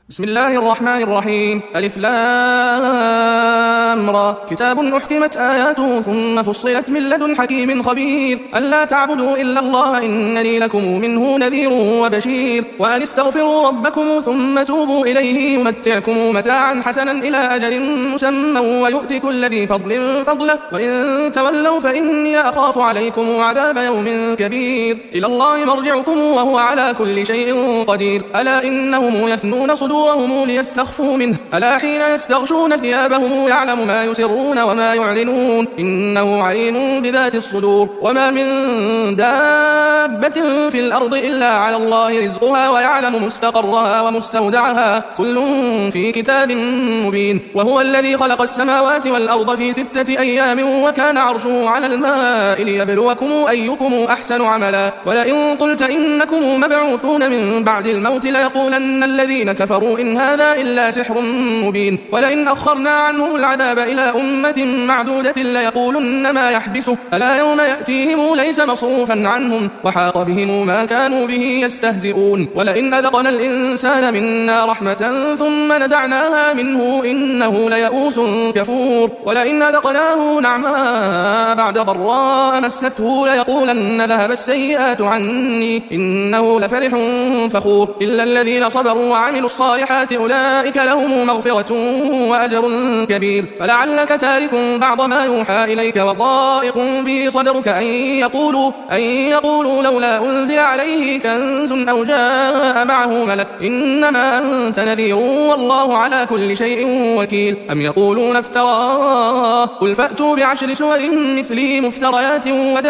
بسم الله الرحمن الرحيم. ألف لام را. كتاب أحكمت آياته ثم فصلت من لدن حكيم خبير ألا تعبدوا إلا الله إنني لكم منه نذير وبشير وأن استغفروا ربكم ثم توبوا إليه يمتعكم متاعا حسنا إلى أجل مسمى ويؤت كل ذي فضل فضله وإن تولوا فإني أخاف عليكم عذاب يوم كبير إلى الله مرجعكم وهو على كل شيء قدير. ألا إنهم يثنون صدورهم ليستخفوا منه ألا حين يستغشون ثيابهم يعلم ما يسرون وما يعلنون إنه عليم بذات الصدور. وما من دابة في الأرض إلا على الله رزقها ويعلم مستقرها ومستودعها كل في كتاب مبين. وهو الذي خلق السماوات والأرض في 6 أيام وكان عرشه على الماء ليبلوكم أيكم أحسن عملا. ولئن قلت إنكم مبعوثون من بعد الموت ليقولن الذين كفروا إن هذا إلا سحر مبين. ولئن أخرنا عنهم العذاب إلى أمة معدودة ليقولن ما يحبسه ألا يوم يأتيهم ليس مصروفا عنهم وحاق بهم ما كانوا به يستهزئون. ولئن أذقنا الإنسان منا رحمة ثم نزعناها منه إنه ليئوس كفور. ولئن أذقناه نعماء بعد ضراء مسته ليقولن ذهب السيئات عني إنه لفرح فخور. إلا الذين صبروا وعملوا الصالحات أولئك لهم مغفرة وأجر كبير. فلعلك تارك بعض ما يوحى إليك وضائق به صدرك أن يقولوا لولا أنزل عليه كنز أو جاء معه ملك إنما أنت نذير والله على كل شيء وكيل. أم يقولون افتراه قل فأتوا ب10 سور مثله مفتريات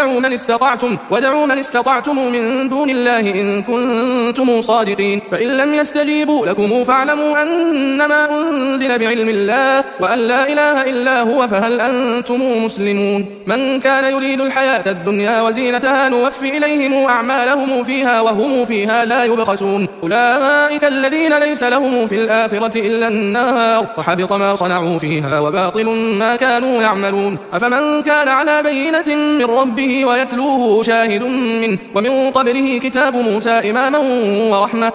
ودعوا من استطعتم من دون الله إن كنتم صادقين. فإن لم يستجيبوا لكم فاعلموا أنما أنزل بعلم الله وأن لا إله إلا هو فهل أنتم مسلمون. من كان يريد الحياة الدنيا وزينتها نوفي إليهم أعمالهم فيها وهم فيها لا يبخسون. أولئك الذين ليس لهم في الآخرة إلا النار وحبط ما صنعوا فيها وباطل ما كانوا يعملون. أفمن كان على بينة من ربه ويتلوه شاهد منه ومن قبله كتاب موسى إماما ورحمة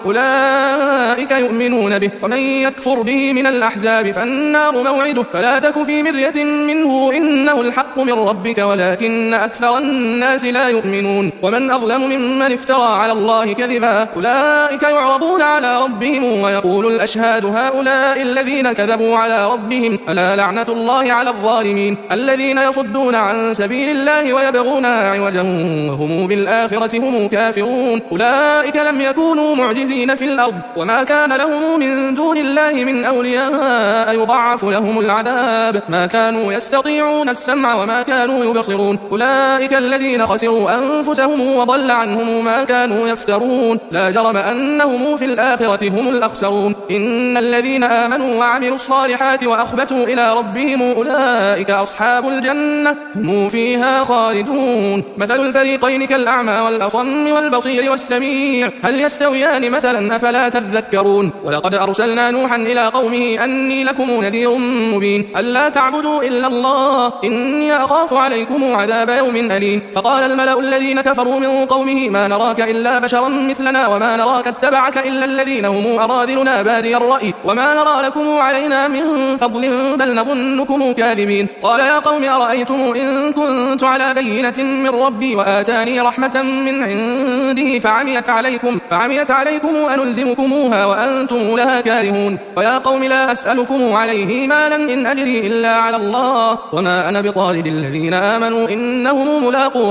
أولئك يؤمنون به. ومن يكفر به من الأحزاب فالنار موعده فلا تك في مرية منه إنه الحق من ربك ولكن أكثر الناس لا يؤمنون. ومن أظلم ممن افترى على الله كذبا أولئك يعرضون على ربهم ويقول الأشهاد هؤلاء الذين كذبوا على ربهم ألا لعنة الله على الظالمين الذين يصدون عن سبيل الله ويبغونها عوجا وهم بالآخرة هم كافرون. أولئك لم يكونوا معجزين في الأرض وما كان لهم من دون الله من أولياء يضاعف لهم العذاب ما كانوا يستطيعون السمع وما كانوا يبصرون. أولئك الذين خسروا أنفسهم وضل عنهم ما كانوا يفترون لا جرم أنهم في الآخرة هم الأخسرون. إن الذين آمنوا وعملوا الصالحات وأخبتوا إلى ربهم أولئك أصحاب الجنة هم فيها خالدون. مثل الفريقين كالأعمى والأصم والبصير والسميع هل يستويان مثلا أفلا تذكرون. ولقد أرسلنا نوحا إلى قومه أني لكم نذير مبين ألا تعبدوا إلا الله إني أخاف عليكم عذاب يوم أليم. فقال الملأ الذين كفروا من قومه ما نراك إلا بشرا مثلنا وما نراك اتبعك إلا الذين هم أراذلنا بادي الرأي وما نرى لكم علينا من فضل بل نظنكم كاذبين. قال يا قوم أرأيتم إن كنت على بينة من ربي وآتاني رحمة من عنده فعميت عليكم أنلزمكموها وأنتم لها كارهون. ويا قوم لا أسألكم عليه مالا إن أجري إلا على الله وما أنا بطارد الذين آمنوا إنهم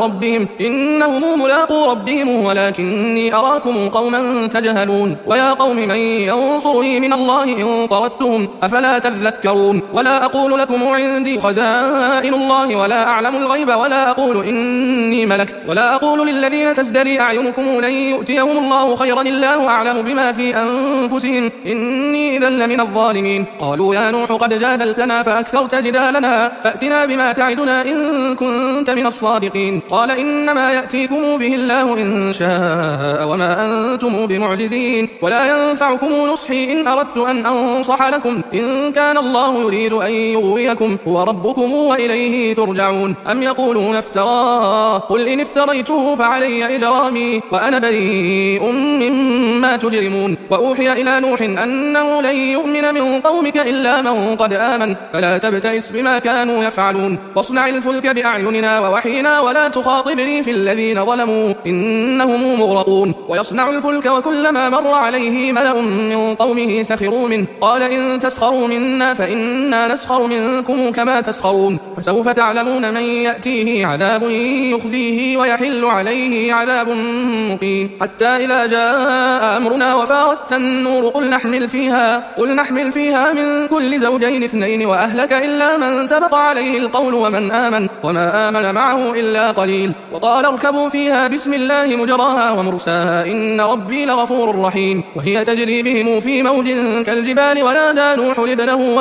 ملاقو ربهم ولكني أراكم قوما تجهلون. ويا قوم من ينصرني من الله إن طردتهم أفلا تذكرون. ولا أقول لكم عندي خزائن الله ولا أعلم الغيب ولا أقول إني ملك ولا أقول للذين تزدري أعينكم لن يؤتيهم الله خيرا الله أعلم بما في أنفسهم إني إذا لمن الظالمين. قالوا يا نوح قد جادلتنا فيها فأكثرت جدالنا فأتنا بما تعدنا إن كنت من الصادقين. قال إنما يأتيكم به الله إن شاء وما أنتم بمعجزين ولا ينفعكم نصحي إن أردت أن أنصح لكم إن كان الله يريد أن يغويكم هو ربكم وإليه ترجعون. أم يقولون افتراه قل إن افتريته فعلي إجرامي وأنا بريء مما تجرمون. وأوحي إلى نوح أنه لن يؤمن من قومك إلا من قد آمن فلا تبتئس بما كانوا يفعلون واصنع الفلك بأعيننا ووحينا ولا تخاطبني في الذين ظلموا إنهم مغرقون. ويصنع الفلك وكلما مر عليه ملأ من قومه سخروا منه قال إن تسخروا منا فإنا نسخر منكم كما تسخرون. فسوف تعلمون من يأتيه عذاب يخزيه ويحل عليه عذاب مقيم. حتى إذا جاء أمرنا وفارت النور قل نحمل فيها من كل زوجين اثنين وأهلك إلا من سبق عليه القول وما آمن معه إلا قليل. وقال اركبوا فيها بسم الله مجراها ومرساها إن ربي لغفور رحيم. وهي تجري بهم في موج كالجبال ونادى نوح ابنه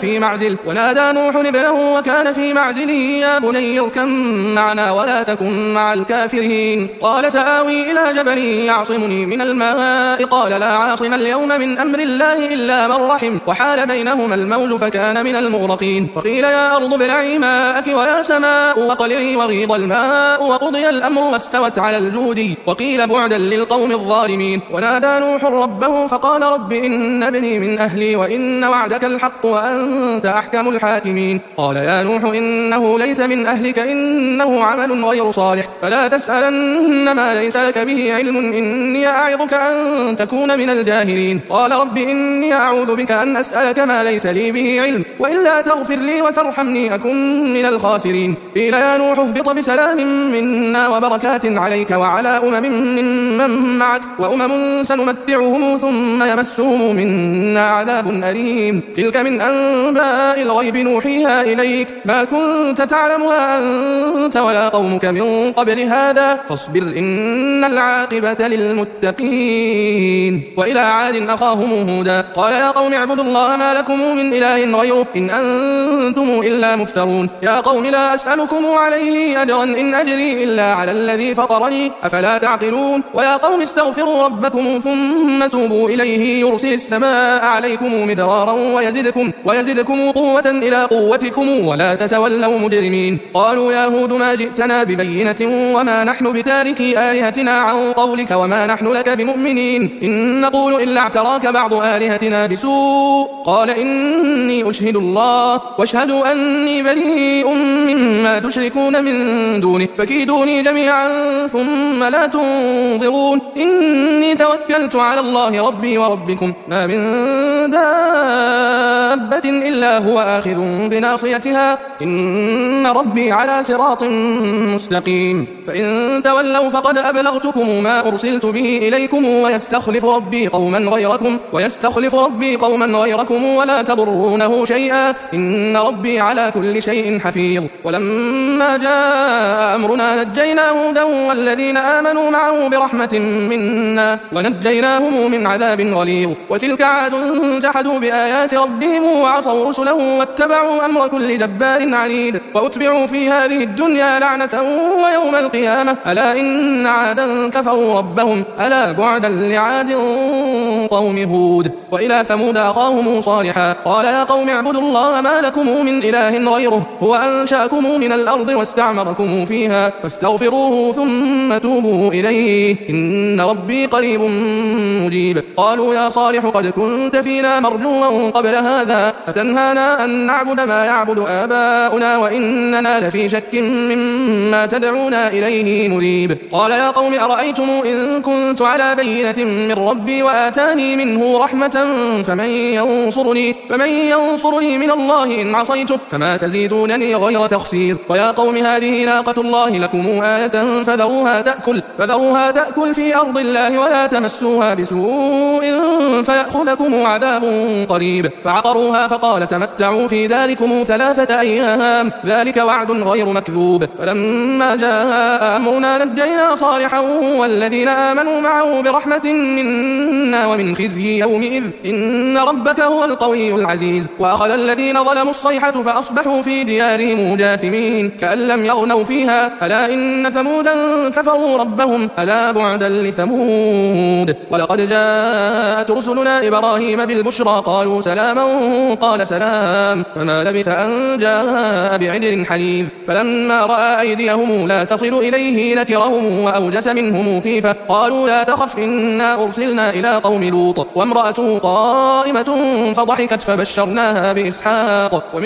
وكان في معزل يا بني اركب معنا ولا تكن مع الكافرين. قال سآوي إلى جبل يعصمني من الماء قال لا عاصم اليوم من أمر الله إلا من رحم وحال بينهما الموج فكان من المغرقين. وقيل يا أرض ابلعي ماءك ويا سماء وقلعي وغيض الماء وقضي الأمر واستوت على الجود وقيل بعدا للقوم الظالمين. ونادى نوح ربه فقال رب إن ابني من أهلي وإن وعدك الحق وأنت أحكم الحاكمين. قال يا نوح إنه ليس من أهلك إنه عمل غير صالح فلا تسألن ما ليس لك به علم إني أعظك أن تكون من الجاهلين. قال رب إني أعوذ بك أن أسألك ما ليس لي به علم وإلا تغفر لي وترحمني أكن من الخاسرين. قيل يا نوح اهبط بسلام منا وبركات عليك وعلى ممن معك وأمم سنمتعهم ثم يمسهم منا عذاب أليم. تلك من أنباء الغيب نوحيها إليك ما كنت تعلمها أنت ولا قومك من قبل هذا فاصبر إن العاقبة للمتقين. وإلى عاد أخاهم هودا قال يا قوم اعبدوا الله ما لكم من إله غيره إن أنتم إلا مفترون. يا قوم لا أسألكم عليه أجرا إن أجري إلا على الذي فطرني أفلا تعقلون. ويا قوم استغفروا ربكم ثم توبوا إليه يرسل السماء عليكم مدرارا ويزدكم قوة إلى قوتكم ولا تتولوا مجرمين. قالوا يا هود ما جئتنا ببينة وما نحن بتاركي آلهتنا عن قولك وما نحن لك بمؤمنين إن نقول إلا اعتراك بعض آلهتنا بسوء. قال إني أشهد الله واشهدوا أني بريء مما تشركون من دونه فكيدوني جميعا ثم لا تنظرون. إني توكلت على الله ربي وربكم ما من دابة إلا هو آخذ بناصيتها إن ربي على صراط مستقيم. فإن تولوا فقد أبلغتكم ما أرسلت به إليكم ويستخلف ربي قوما غيركم ولا تضرونه شيئا إن ربي على كل شيء حفيظ. ولما جاء أمرنا نجينا هودا والذين آمنوا معه برحمة منا ونجيناهم من عذاب غليظ. وتلك عاد جحدوا بآيات ربهم وعصوا رسله واتبعوا أمر كل جبار عنيد وأتبعوا في هذه الدنيا لعنة ويوم القيامة ألا إن عادا كفروا ربهم ألا بعدا لعاد قوم هود. وإلى ثمود أخاهم صالحا قال يا قوم اعبدوا الله ما لكم من إله غيره هو أنشأكم من الأرض واستعمركم فيها فاستغفروه ثم توبوا إليه إن ربي قريب مجيب. قالوا يا صالح قد كنت فينا مرجوا قبل هذا أتنهانا أن نعبد ما يعبد آباؤنا وإننا لفي شك مما تدعونا إليه مريب. قال يا قوم أرأيتم إن كنت على بينة من ربي وآتاني منه رحمة فمن ينصرني من الله إن عصيته فما تزيدونني غير تخسير. ويا قوم هذه ناقة الله لكم آية فذروها تأكل في أرض الله ولا تمسوها بسوء فيأخذكم عذاب عذاب قريب فعقروها فقال تمتعوا في داركم 3 أيام ذلك وعد غير مكذوب فلما جاء أمرنا نجينا صالحا والذين آمنوا معه برحمة منا ومن خزي يومئذ إن ربك هو القوي العزيز وأخذ الذين ظلموا الصيحة فأصبحوا في ديارهم جاثمين كأن لم يغنوا فيها ألا إن ثمودا كفروا ربهم ألا بعدا لثمود ولقد جاءت رسلنا إبراهيم بالبشرى قالوا سلاما قال سلام فما لبث أن جاء بعجل حنيذ فلما رأى أيديهم لا تصل إليه نكرهم وأوجس منهم خيفة قالوا لا تخف إنا أرسلنا إلى قوم لوط وامرأته قائمة فضحكت فبشرناها بإسحاق ومن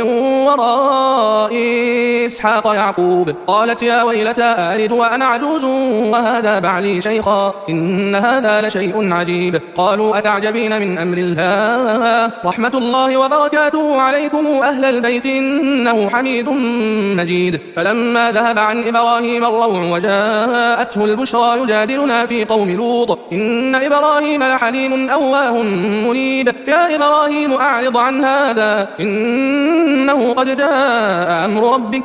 وراء إسحاق يعقوب قالت يا ويلتى آلد وأنا عجوز وهذا بعلي شيخا إن هذا لشيء عجيب قالوا أتعجبين من أمر الله رحمة الله وبركاته عليكم أهل البيت إنه حميد مجيد فلما ذهب عن إبراهيم الروع وجاءته البشرى يجادلنا في قوم لوط إن إبراهيم لحليم أواه منيب يا إبراهيم أعرض عن هذا إنه قد جاء أمر ربك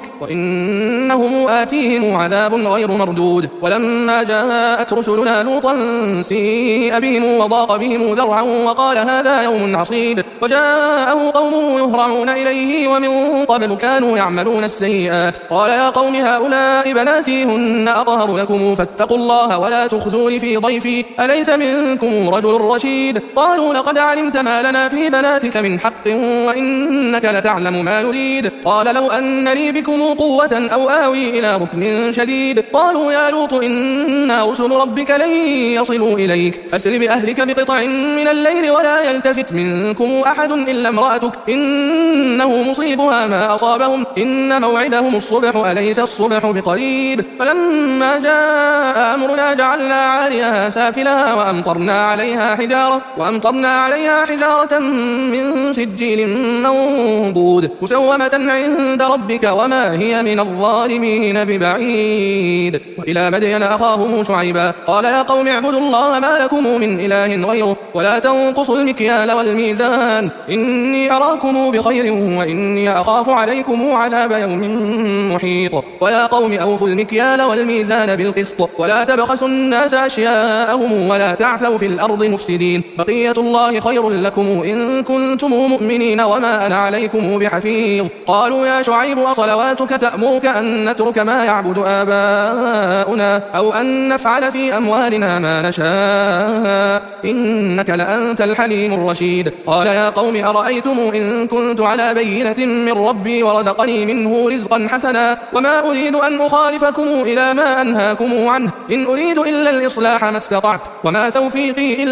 وإنهم آتيهم عذاب غير مردود ولما جاءت رسلنا لوطا سيء بهم وضاق بهم ذرعا وقال هذا يوم عصيب وجاءه قومه يهرعون إليه ومن قبل كانوا يعملون السيئات قال يا قوم هؤلاء بناتي هن أطهر لكم فاتقوا الله ولا تخزوني في ضيفي أليس منكم رجل رشيد قالوا لقد علمت ما لنا في بناتك من حق وإنك لتعلم ما نريد قال لو أن لي بكم قوة أو آوي إلى ركن شديد قالوا يا لوط إنا رسل ربك لن يصلوا إليك فاسر بأهلك بقطع من الليل ولا يلتفت منكم أحد إلا امرأتك إنه مصيبها ما أصابهم إن موعدهم الصبح أليس الصبح بقريب فلما جاء أمرنا جعلنا عاليها سافلها وأمطرنا عليها حجارة من سجيل منضود مسومة عند ربك وما هي من الظالمين ببعيد وإلى مدين أخاهم شعيبا قال يا قوم اعبدوا الله ما لكم من إله غيره ولا تنقصوا المكيال والميزان إني أراكم بخير وإني أخاف عليكم عذاب يوم محيط ويا قوم أوفوا المكيال والميزان بالقسط ولا تبخسوا الناس أشياءهم ولا تعثوا في الأرض مفسدين بقية الله خير لكم إن كنتم مؤمنين وما أنا عليكم بحفيظ قالوا يا شعيب أصلواتك تأمرك أن نترك ما يعبد آباؤنا أو أن نفعل في أموالنا ما نشاء إنك لأنت الحليم الرشيد قال يا قوم أرأيتم إن كنت على بينة من ربي ورزقني منه رزقا حسنا وما أريد أن أخالفكم إلى ما أنهاكم عنه إن أريد إلا الإصلاح ما استطعت وما توفيقي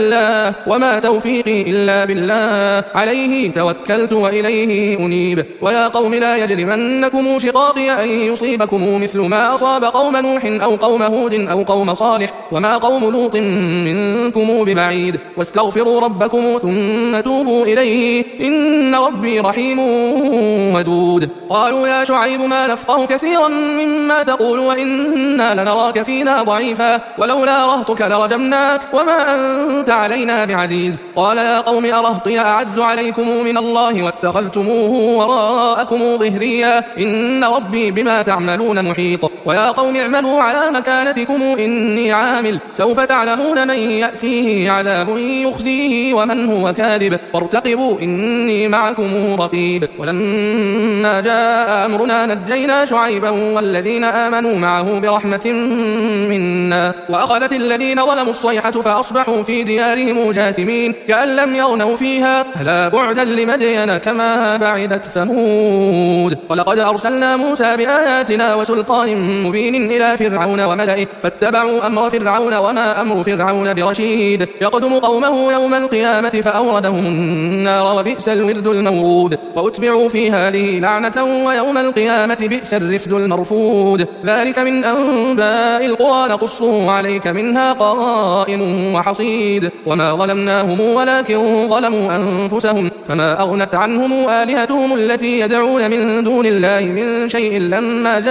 إلا بالله عليه توكلت وإليه أنيب ويا قوم لا يجرمنكم شقاقي أن يصيبكم مثل ما أصاب قوم نوح أو قوم هود أو قوم صالح وما قوم لوط منكم ببعيد واستغفروا ربكم ثم توبوا إليه إن ربي رحيم ودود قالوا يا شعيب ما نفقه كثيرا مما تقول وإنا لنراك فينا ضعيفا ولولا رهطك لرجمناك وما أنت علينا بعزيز قال يا قوم أرهطي أعز عليكم من الله واتخذتموه وراءكم ظهريا إن ربي بما تعملون محيط ويا قوم اعملوا على مكانتكم إني عامل سوف تعلمون من يأتيه عذاب يخزيه ومن هو كاذب وارتقبوا إني معكم رقيب ولما جاء أمرنا نجينا شعيبا والذين آمنوا معه برحمة منا وأخذت الذين ظلموا الصيحة فأصبحوا في ديارهم جاثمين كأن لم يغنوا فيها ألا بعدا لمدين كما بعدت ثمود ولقد أرسلنا موسى بآياتنا وسلطان مبين إلى فرعون وملئه فاتبعوا أمر فرعون وما أمر فرعون برشيد يقدم قومه يوم القيامة فأوردهم النار وبئس الورد المورود وأتبعوا في هذه لعنة ويوم القيامة بئس الرفد المرفود ذلك من أنباء القرى نقصه عليك منها قائم وحصيد وما ظلمناهم ولكن ظلموا أنفسهم فما أغنت عنهم آلهتهم التي يدعون من دون الله من شيء لما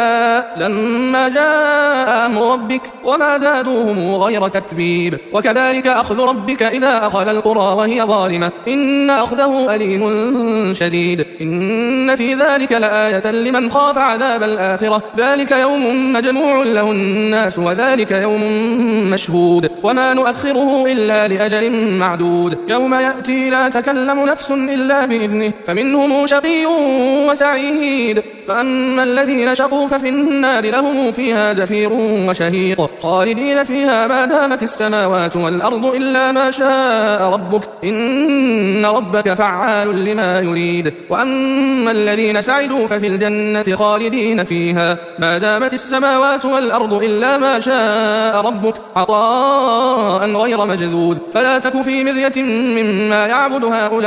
جاء أمر ربك وما زادوهم غير تتبيب وكذلك أخذ ربك إذا أخذ القرى القرى وهي ظالمة إن أخذه أليم شديد إن في ذلك لآية لمن خاف عذاب الآخرة ذلك يوم مجموع له الناس وذلك يوم مشهود وما نؤخره إلا لأجل معدود يوم يأتي لا تكلم نفس إلا بإذنه فمنهم شقي وسعيد فأما الذين شقوا ففي النار لهم فيها زفير وشهيق خالدين فيها ما دامت السماوات والأرض إلا ما شاء ربك إن ربك فعال لما يريد وأما الذين سعدوا ففي الجنة خالدين فيها ما دامت السماوات والأرض إلا ما شاء ربك عطاء غير مجذوذ فلا تك في مرية مما يعبد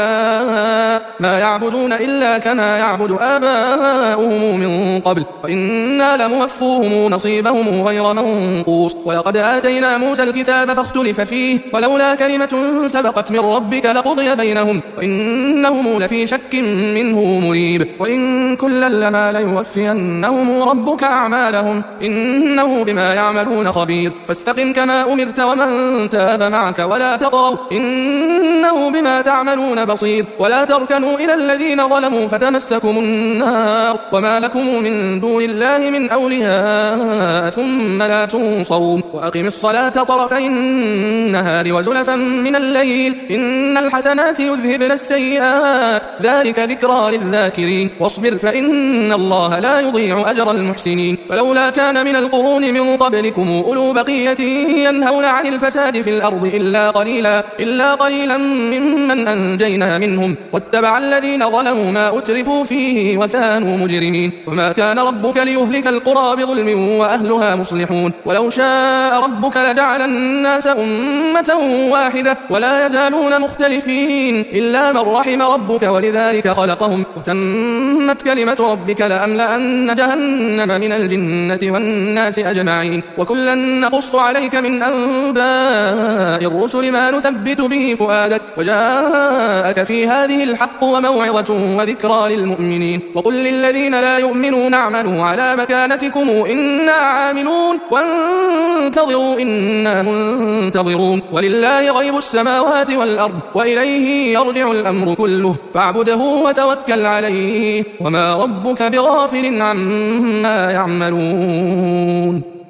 هؤلاء ما يعبدون إلا كما يعبد آباؤهم من قبل وإنا لموفوهم نصيبهم غير منقوص ولقد آتينا موسى الكتاب فاختلف فيه ولولا كلمة سبقت من ربك لقضي بينهم وإنهم لفي شك منه مريب وإن كلا لما ليوفينهم ربك أعمالهم إنه بما يعملون خبير فاستقم كما أمرت ومن تاب معك ولا تطغوا إنه بما تعملون بصير ولا تركنوا إلى الذين ظلموا فتمسكم النار وما لكم من دون الله من أولياء ثم لا تنصرون وأقم الصلاة طرفي النهار وزلفا من الليل إن الحسنات يذهبن السيئات ذلك ذكرى للذاكرين واصبر فإن الله لا يضيع أجر المحسنين فلولا كان من القرون من قبلكم أولو بقية ينهون عن الفساد في الأرض إلا قليلا ممن أنجينا منهم واتبع الذين ظلموا ما أترفوا فيه وكانوا مجرمين وما كان ربك ليهلك القرى بظلم وأهلها مصلحون ولو شاء ربك لجعل الناس أمة واحدة ولا يزالون مختلفين إلا من رحم ربك ولذلك خلقهم وتمت كلمة ربك لأملأن جهنم من الجنة والناس أجمعين وكلا نقص عليك من أنباء الرسل ما نثبت به فؤادك وجاءك في هذه الحق وموعظة وذكرى للمؤمنين وقل للذين لا يؤمنون اعملوا على مكانتكم إنا عاملون وانتظروا إنا منتظرون ولله غيب السماوات والأرض وإليه يرجع الأمر كله فاعبده وتوكل عليه وما ربك بغافل عما يعملون